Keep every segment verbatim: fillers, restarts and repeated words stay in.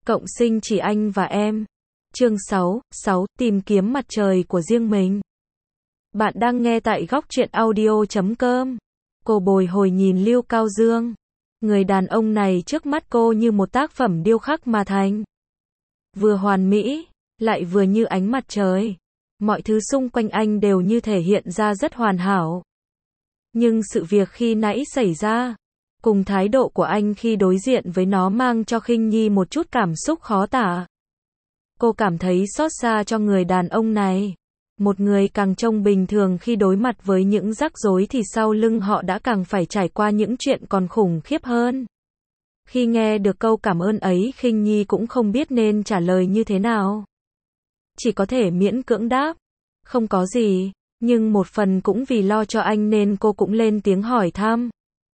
Cộng sinh chỉ anh và em. Chương sáu, sáu, tìm kiếm mặt trời của riêng mình. Bạn đang nghe tại góc truyện audio chấm com. Cô bồi hồi nhìn Lưu Cao Dương. Người đàn ông này trước mắt cô như một tác phẩm điêu khắc mà thành. Vừa hoàn mỹ, lại vừa như ánh mặt trời. Mọi thứ xung quanh anh đều như thể hiện ra rất hoàn hảo. Nhưng sự việc khi nãy xảy ra, cùng thái độ của anh khi đối diện với nó mang cho Khinh Nhi một chút cảm xúc khó tả. Cô cảm thấy xót xa cho người đàn ông này. Một người càng trông bình thường khi đối mặt với những rắc rối thì sau lưng họ đã càng phải trải qua những chuyện còn khủng khiếp hơn. Khi nghe được câu cảm ơn ấy, Khinh Nhi cũng không biết nên trả lời như thế nào. Chỉ có thể miễn cưỡng đáp, không có gì, nhưng một phần cũng vì lo cho anh nên cô cũng lên tiếng hỏi thăm.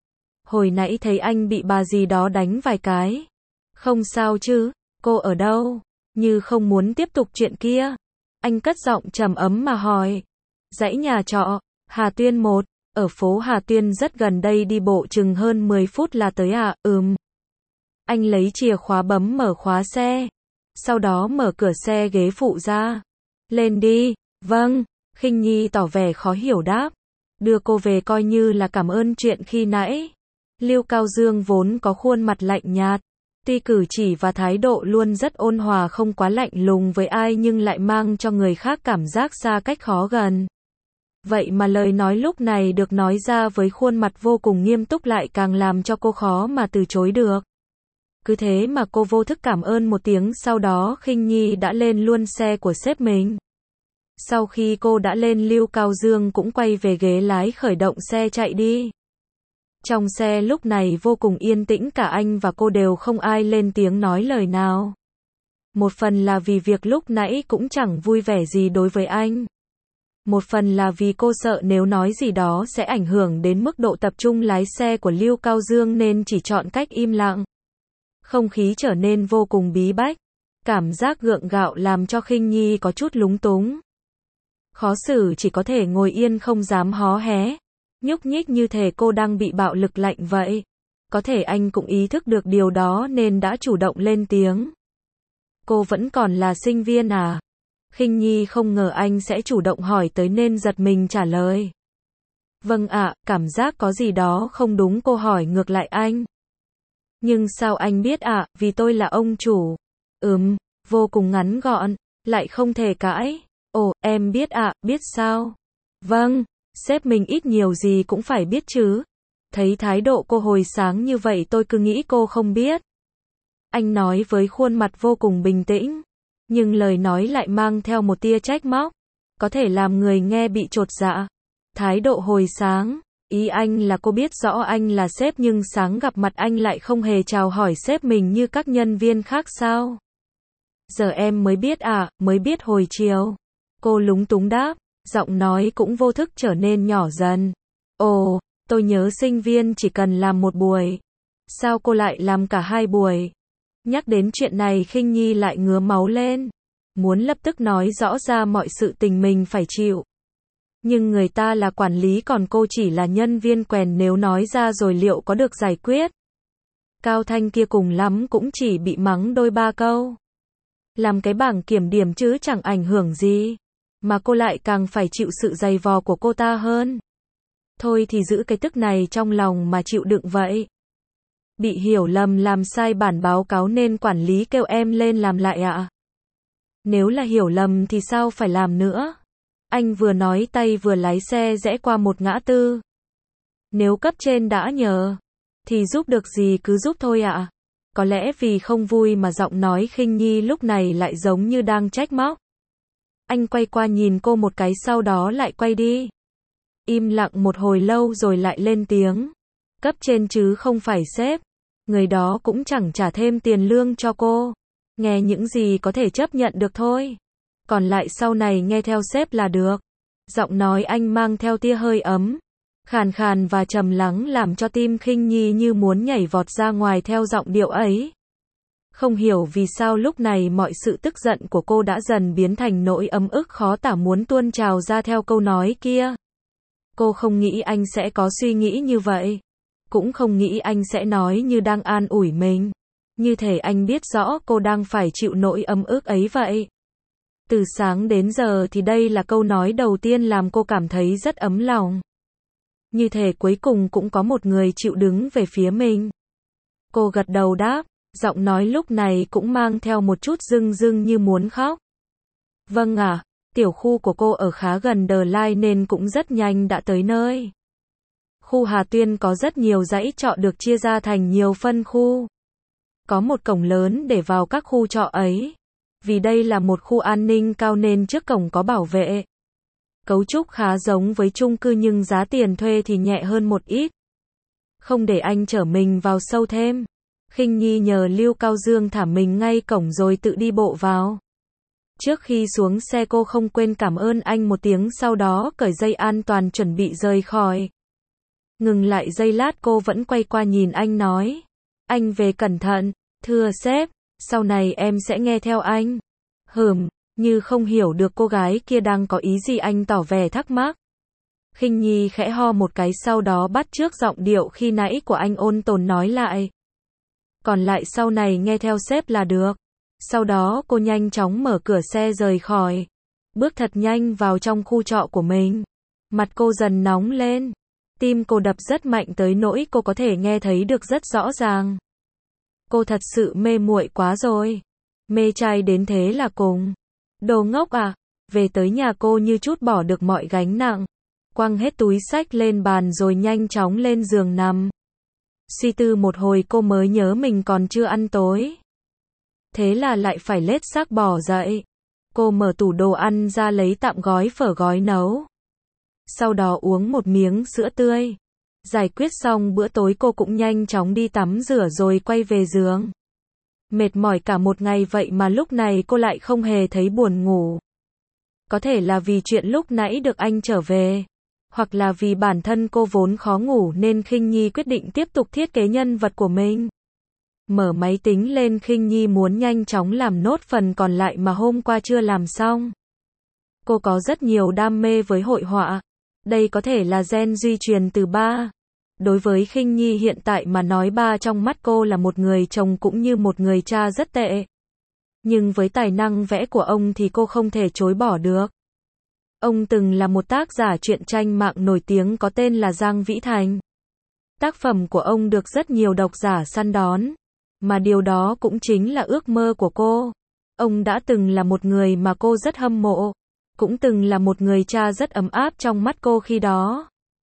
Hồi nãy thấy anh bị bà gì đó đánh vài cái. Không sao chứ, cô ở đâu? Như không muốn tiếp tục chuyện kia. Anh cất giọng trầm ấm mà hỏi. Dãy nhà trọ, Hà Tuyên một, ở phố Hà Tuyên rất gần đây, đi bộ chừng hơn mười phút là tới à, ừm. Anh lấy chìa khóa bấm mở khóa xe. Sau đó mở cửa xe ghế phụ ra. Lên đi, vâng, Khinh Nhi tỏ vẻ khó hiểu đáp. Đưa cô về coi như là cảm ơn chuyện khi nãy. Lưu Cao Dương vốn có khuôn mặt lạnh nhạt. Tuy cử chỉ và thái độ luôn rất ôn hòa, không quá lạnh lùng với ai, nhưng lại mang cho người khác cảm giác xa cách khó gần. Vậy mà lời nói lúc này được nói ra với khuôn mặt vô cùng nghiêm túc lại càng làm cho cô khó mà từ chối được. Cứ thế mà cô vô thức cảm ơn một tiếng, sau đó Khinh Nhi đã lên luôn xe của sếp mình. Sau khi cô đã lên, Lưu Cao Dương cũng quay về ghế lái khởi động xe chạy đi. Trong xe lúc này vô cùng yên tĩnh, cả anh và cô đều không ai lên tiếng nói lời nào. Một phần là vì việc lúc nãy cũng chẳng vui vẻ gì đối với anh. Một phần là vì cô sợ nếu nói gì đó sẽ ảnh hưởng đến mức độ tập trung lái xe của Lưu Cao Dương nên chỉ chọn cách im lặng. Không khí trở nên vô cùng bí bách. Cảm giác gượng gạo làm cho Khinh Nhi có chút lúng túng. Khó xử, chỉ có thể ngồi yên không dám hó hé. Nhúc nhích như thể cô đang bị bạo lực lạnh vậy. Có thể anh cũng ý thức được điều đó nên đã chủ động lên tiếng. Cô vẫn còn là sinh viên à? Khinh Nhi không ngờ anh sẽ chủ động hỏi tới nên giật mình trả lời. Vâng ạ, cảm giác có gì đó không đúng, cô hỏi ngược lại anh. Nhưng sao anh biết ạ? Vì tôi là ông chủ. Ừm, vô cùng ngắn gọn, lại không thể cãi. Ồ, em biết ạ, biết sao? Vâng. Sếp mình ít nhiều gì cũng phải biết chứ. Thấy thái độ cô hồi sáng như vậy tôi cứ nghĩ cô không biết. Anh nói với khuôn mặt vô cùng bình tĩnh, nhưng lời nói lại mang theo một tia trách móc, có thể làm người nghe bị chột dạ. Thái độ hồi sáng, ý anh là cô biết rõ anh là sếp nhưng sáng gặp mặt anh lại không hề chào hỏi sếp mình như các nhân viên khác sao? Giờ em mới biết à, mới biết hồi chiều. Cô lúng túng đáp. Giọng nói cũng vô thức trở nên nhỏ dần. Ồ, tôi nhớ sinh viên chỉ cần làm một buổi. Sao cô lại làm cả hai buổi? Nhắc đến chuyện này Khinh Nhi lại ngứa máu lên. Muốn lập tức nói rõ ra mọi sự tình mình phải chịu. Nhưng người ta là quản lý còn cô chỉ là nhân viên quèn, nếu nói ra rồi liệu có được giải quyết? Cao Thanh kia cùng lắm cũng chỉ bị mắng đôi ba câu. Làm cái bảng kiểm điểm chứ chẳng ảnh hưởng gì. Mà cô lại càng phải chịu sự giày vò của cô ta hơn. Thôi thì giữ cái tức này trong lòng mà chịu đựng vậy. Bị hiểu lầm làm sai bản báo cáo nên quản lý kêu em lên làm lại ạ. Nếu là hiểu lầm thì sao phải làm nữa? Anh vừa nói tay vừa lái xe rẽ qua một ngã tư. Nếu cấp trên đã nhờ, thì giúp được gì cứ giúp thôi ạ. Có lẽ vì không vui mà giọng nói Khinh Nhi lúc này lại giống như đang trách móc. Anh quay qua nhìn cô một cái sau đó lại quay đi. Im lặng một hồi lâu rồi lại lên tiếng. Cấp trên chứ không phải sếp. Người đó cũng chẳng trả thêm tiền lương cho cô. Nghe những gì có thể chấp nhận được thôi. Còn lại sau này nghe theo sếp là được. Giọng nói anh mang theo tia hơi ấm, khàn khàn và trầm lắng làm cho tim Khinh Nhi như muốn nhảy vọt ra ngoài theo giọng điệu ấy. Không hiểu vì sao lúc này mọi sự tức giận của cô đã dần biến thành nỗi ấm ức khó tả muốn tuôn trào ra theo câu nói kia. Cô không nghĩ anh sẽ có suy nghĩ như vậy. Cũng không nghĩ anh sẽ nói như đang an ủi mình. Như thể anh biết rõ cô đang phải chịu nỗi ấm ức ấy vậy. Từ sáng đến giờ thì đây là câu nói đầu tiên làm cô cảm thấy rất ấm lòng. Như thể cuối cùng cũng có một người chịu đứng về phía mình. Cô gật đầu đáp, giọng nói lúc này cũng mang theo một chút rưng rưng như muốn khóc. Vâng ạ, tiểu khu của cô ở khá gần The Line nên cũng rất nhanh đã tới nơi. Khu Hà Tuyên có rất nhiều dãy trọ được chia ra thành nhiều phân khu. Có một cổng lớn để vào các khu trọ ấy. Vì đây là một khu an ninh cao nên trước cổng có bảo vệ. Cấu trúc khá giống với chung cư nhưng giá tiền thuê thì nhẹ hơn một ít. Không để anh chở mình vào sâu thêm, Khinh Nhi nhờ Lưu Cao Dương thả mình ngay cổng rồi tự đi bộ vào. Trước khi xuống xe cô không quên cảm ơn anh một tiếng, sau đó cởi dây an toàn chuẩn bị rời khỏi. Ngừng lại giây lát cô vẫn quay qua nhìn anh nói. Anh về cẩn thận, thưa sếp, sau này em sẽ nghe theo anh. Hừm, như không hiểu được cô gái kia đang có ý gì anh tỏ vẻ thắc mắc. Khinh Nhi khẽ ho một cái sau đó bắt chước giọng điệu khi nãy của anh ôn tồn nói lại. Còn lại sau này nghe theo sếp là được. Sau đó cô nhanh chóng mở cửa xe rời khỏi. Bước thật nhanh vào trong khu trọ của mình. Mặt cô dần nóng lên. Tim cô đập rất mạnh tới nỗi cô có thể nghe thấy được rất rõ ràng. Cô thật sự mê muội quá rồi. Mê trai đến thế là cùng. Đồ ngốc à. Về tới nhà cô như trút bỏ được mọi gánh nặng. Quăng hết túi xách lên bàn rồi nhanh chóng lên giường nằm. Suy tư một hồi cô mới nhớ mình còn chưa ăn tối. Thế là lại phải lết xác bỏ dậy. Cô mở tủ đồ ăn ra lấy tạm gói phở gói nấu. Sau đó uống một miếng sữa tươi. Giải quyết xong bữa tối cô cũng nhanh chóng đi tắm rửa rồi quay về giường. Mệt mỏi cả một ngày vậy mà lúc này cô lại không hề thấy buồn ngủ. Có thể là vì chuyện lúc nãy được anh trở về. Hoặc là vì bản thân cô vốn khó ngủ nên Khinh Nhi quyết định tiếp tục thiết kế nhân vật của mình. Mở máy tính lên, Khinh Nhi muốn nhanh chóng làm nốt phần còn lại mà hôm qua chưa làm xong. Cô có rất nhiều đam mê với hội họa. Đây có thể là gen di truyền từ ba. Đối với Khinh Nhi hiện tại mà nói, ba trong mắt cô là một người chồng cũng như một người cha rất tệ. Nhưng với tài năng vẽ của ông thì cô không thể chối bỏ được. Ông từng là một tác giả truyện tranh mạng nổi tiếng có tên là Giang Vĩ Thành. Tác phẩm của ông được rất nhiều độc giả săn đón. Mà điều đó cũng chính là ước mơ của cô. Ông đã từng là một người mà cô rất hâm mộ. Cũng từng là một người cha rất ấm áp trong mắt cô khi đó.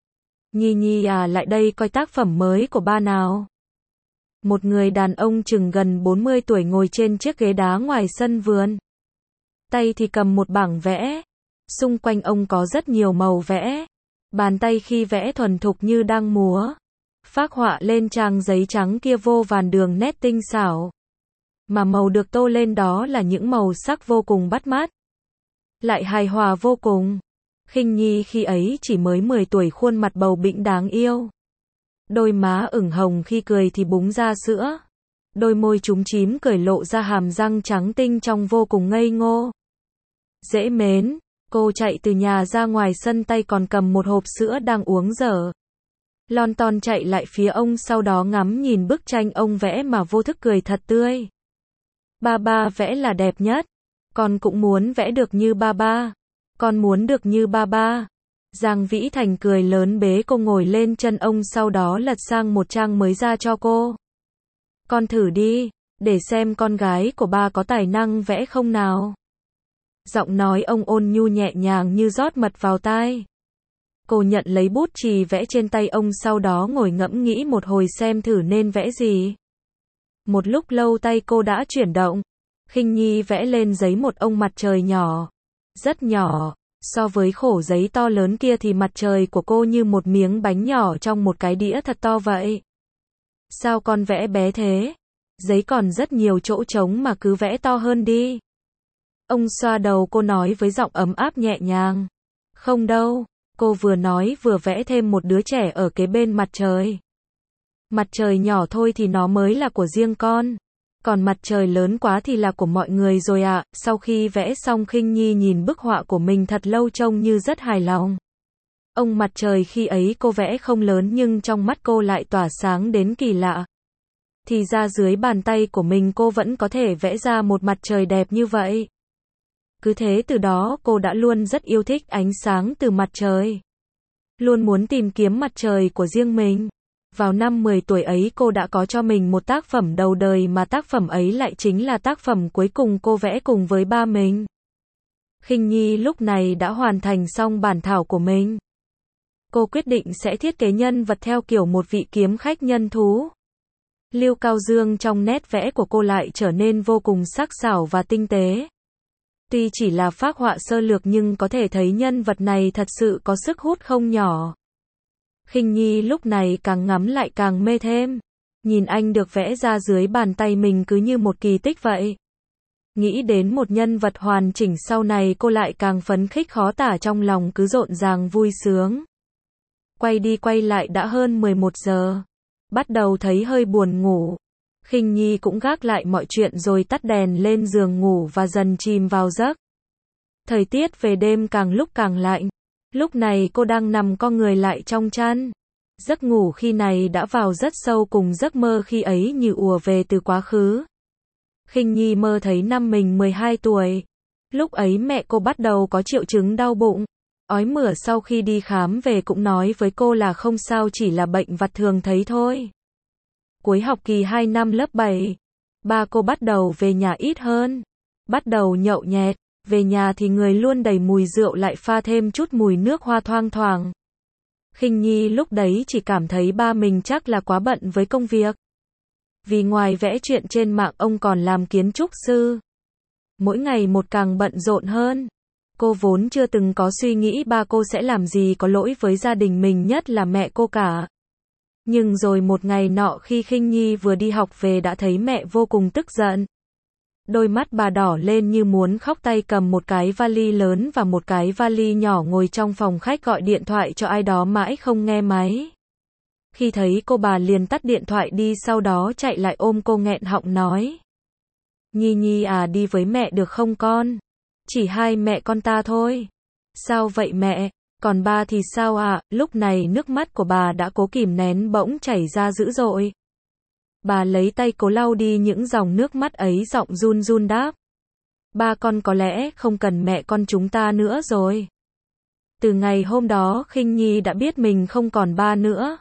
Nhi Nhi à, lại đây coi tác phẩm mới của ba nào. Một người đàn ông chừng gần bốn mươi tuổi ngồi trên chiếc ghế đá ngoài sân vườn. Tay thì cầm một bảng vẽ. Xung quanh ông có rất nhiều màu vẽ. Bàn tay khi vẽ thuần thục như đang múa. Phác họa lên trang giấy trắng kia vô vàn đường nét tinh xảo. Mà màu được tô lên đó là những màu sắc vô cùng bắt mắt. Lại hài hòa vô cùng. Khinh Nhi khi ấy chỉ mới mười tuổi, khuôn mặt bầu bĩnh đáng yêu. Đôi má ửng hồng khi cười thì búng ra sữa. Đôi môi chúm chím cười lộ ra hàm răng trắng tinh trong vô cùng ngây ngô. Dễ mến, cô chạy từ nhà ra ngoài sân, tay còn cầm một hộp sữa đang uống dở. Lon ton chạy lại phía ông, sau đó ngắm nhìn bức tranh ông vẽ mà vô thức cười thật tươi. Ba ba vẽ là đẹp nhất. Con cũng muốn vẽ được như ba ba. Con muốn được như ba ba. Giang Vĩ Thành cười lớn bế cô ngồi lên chân ông, sau đó lật sang một trang mới ra cho cô. Con thử đi, để xem con gái của ba có tài năng vẽ không nào. Giọng nói ông ôn nhu nhẹ nhàng như rót mật vào tai. Cô nhận lấy bút chì vẽ trên tay ông, sau đó ngồi ngẫm nghĩ một hồi xem thử nên vẽ gì. Một lúc lâu tay cô đã chuyển động. Khinh Nhi vẽ lên giấy một ông mặt trời nhỏ. Rất nhỏ. So với khổ giấy to lớn kia thì mặt trời của cô như một miếng bánh nhỏ trong một cái đĩa thật to vậy. Sao con vẽ bé thế? Giấy còn rất nhiều chỗ trống mà cứ vẽ to hơn đi. Ông xoa đầu cô nói với giọng ấm áp nhẹ nhàng. Không đâu. Cô vừa nói vừa vẽ thêm một đứa trẻ ở kế bên mặt trời. Mặt trời nhỏ thôi thì nó mới là của riêng con. Còn mặt trời lớn quá thì là của mọi người rồi ạ. À. Sau khi vẽ xong, Khinh Nhi nhìn bức họa của mình thật lâu trông như rất hài lòng. Ông mặt trời khi ấy cô vẽ không lớn nhưng trong mắt cô lại tỏa sáng đến kỳ lạ. thì ra dưới bàn tay của mình cô vẫn có thể vẽ ra một mặt trời đẹp như vậy. Cứ thế từ đó cô đã luôn rất yêu thích ánh sáng từ mặt trời. Luôn muốn tìm kiếm mặt trời của riêng mình. Vào năm mười tuổi ấy cô đã có cho mình một tác phẩm đầu đời mà tác phẩm ấy lại chính là tác phẩm cuối cùng cô vẽ cùng với ba mình. Khinh Nhi lúc này đã hoàn thành xong bản thảo của mình. Cô quyết định sẽ thiết kế nhân vật theo kiểu một vị kiếm khách nhân thú. Lưu Cao Dương trong nét vẽ của cô lại trở nên vô cùng sắc sảo và tinh tế. Tuy chỉ là phác họa sơ lược nhưng có thể thấy nhân vật này thật sự có sức hút không nhỏ. Khinh Nhi lúc này càng ngắm lại càng mê thêm. Nhìn anh được vẽ ra dưới bàn tay mình cứ như một kỳ tích vậy. Nghĩ đến một nhân vật hoàn chỉnh sau này cô lại càng phấn khích khó tả, trong lòng cứ rộn ràng vui sướng. Quay đi quay lại đã hơn mười một giờ. Bắt đầu thấy hơi buồn ngủ. Khinh Nhi cũng gác lại mọi chuyện rồi tắt đèn lên giường ngủ và dần chìm vào giấc. Thời tiết về đêm càng lúc càng lạnh. Lúc này cô đang nằm co người lại trong chăn. Giấc ngủ khi này đã vào rất sâu, cùng giấc mơ khi ấy như ùa về từ quá khứ. Khinh Nhi mơ thấy năm mình mười hai tuổi. Lúc ấy mẹ cô bắt đầu có triệu chứng đau bụng, ói mửa, sau khi đi khám về cũng nói với cô là không sao, chỉ là bệnh vặt thường thấy thôi. Cuối học kỳ hai năm lớp bảy, ba cô bắt đầu về nhà ít hơn. Bắt đầu nhậu nhẹt, về nhà thì người luôn đầy mùi rượu lại pha thêm chút mùi nước hoa thoang thoảng. Khinh Nhi lúc đấy chỉ cảm thấy ba mình chắc là quá bận với công việc. Vì ngoài vẽ chuyện trên mạng ông còn làm kiến trúc sư. Mỗi ngày một càng bận rộn hơn. Cô vốn chưa từng có suy nghĩ ba cô sẽ làm gì có lỗi với gia đình mình, nhất là mẹ cô cả. Nhưng rồi một ngày nọ khi Khinh Nhi vừa đi học về đã thấy mẹ vô cùng tức giận. Đôi mắt bà đỏ lên như muốn khóc, tay cầm một cái vali lớn và một cái vali nhỏ ngồi trong phòng khách gọi điện thoại cho ai đó mãi không nghe máy. Khi thấy cô bà liền tắt điện thoại đi, sau đó chạy lại ôm cô nghẹn họng nói. Nhi Nhi à, đi với mẹ được không con? Chỉ hai mẹ con ta thôi. Sao vậy mẹ? Còn ba thì sao ạ? À? Lúc này nước mắt của bà đã cố kìm nén bỗng chảy ra dữ dội. Bà lấy tay cố lau đi những dòng nước mắt ấy, giọng run run đáp. Ba con có lẽ không cần mẹ con chúng ta nữa rồi. Từ ngày hôm đó Khinh Nhi đã biết mình không còn ba nữa.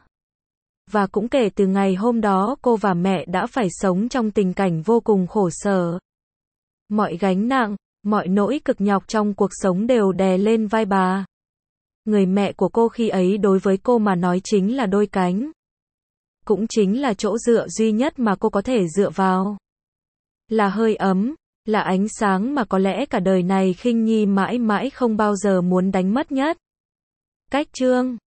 Và cũng kể từ ngày hôm đó cô và mẹ đã phải sống trong tình cảnh vô cùng khổ sở. Mọi gánh nặng, mọi nỗi cực nhọc trong cuộc sống đều đè lên vai bà. Người mẹ của cô khi ấy đối với cô mà nói chính là đôi cánh. Cũng chính là chỗ dựa duy nhất mà cô có thể dựa vào. Là hơi ấm, là ánh sáng mà có lẽ cả đời này Khinh Nhi mãi mãi không bao giờ muốn đánh mất nhất. Cách chương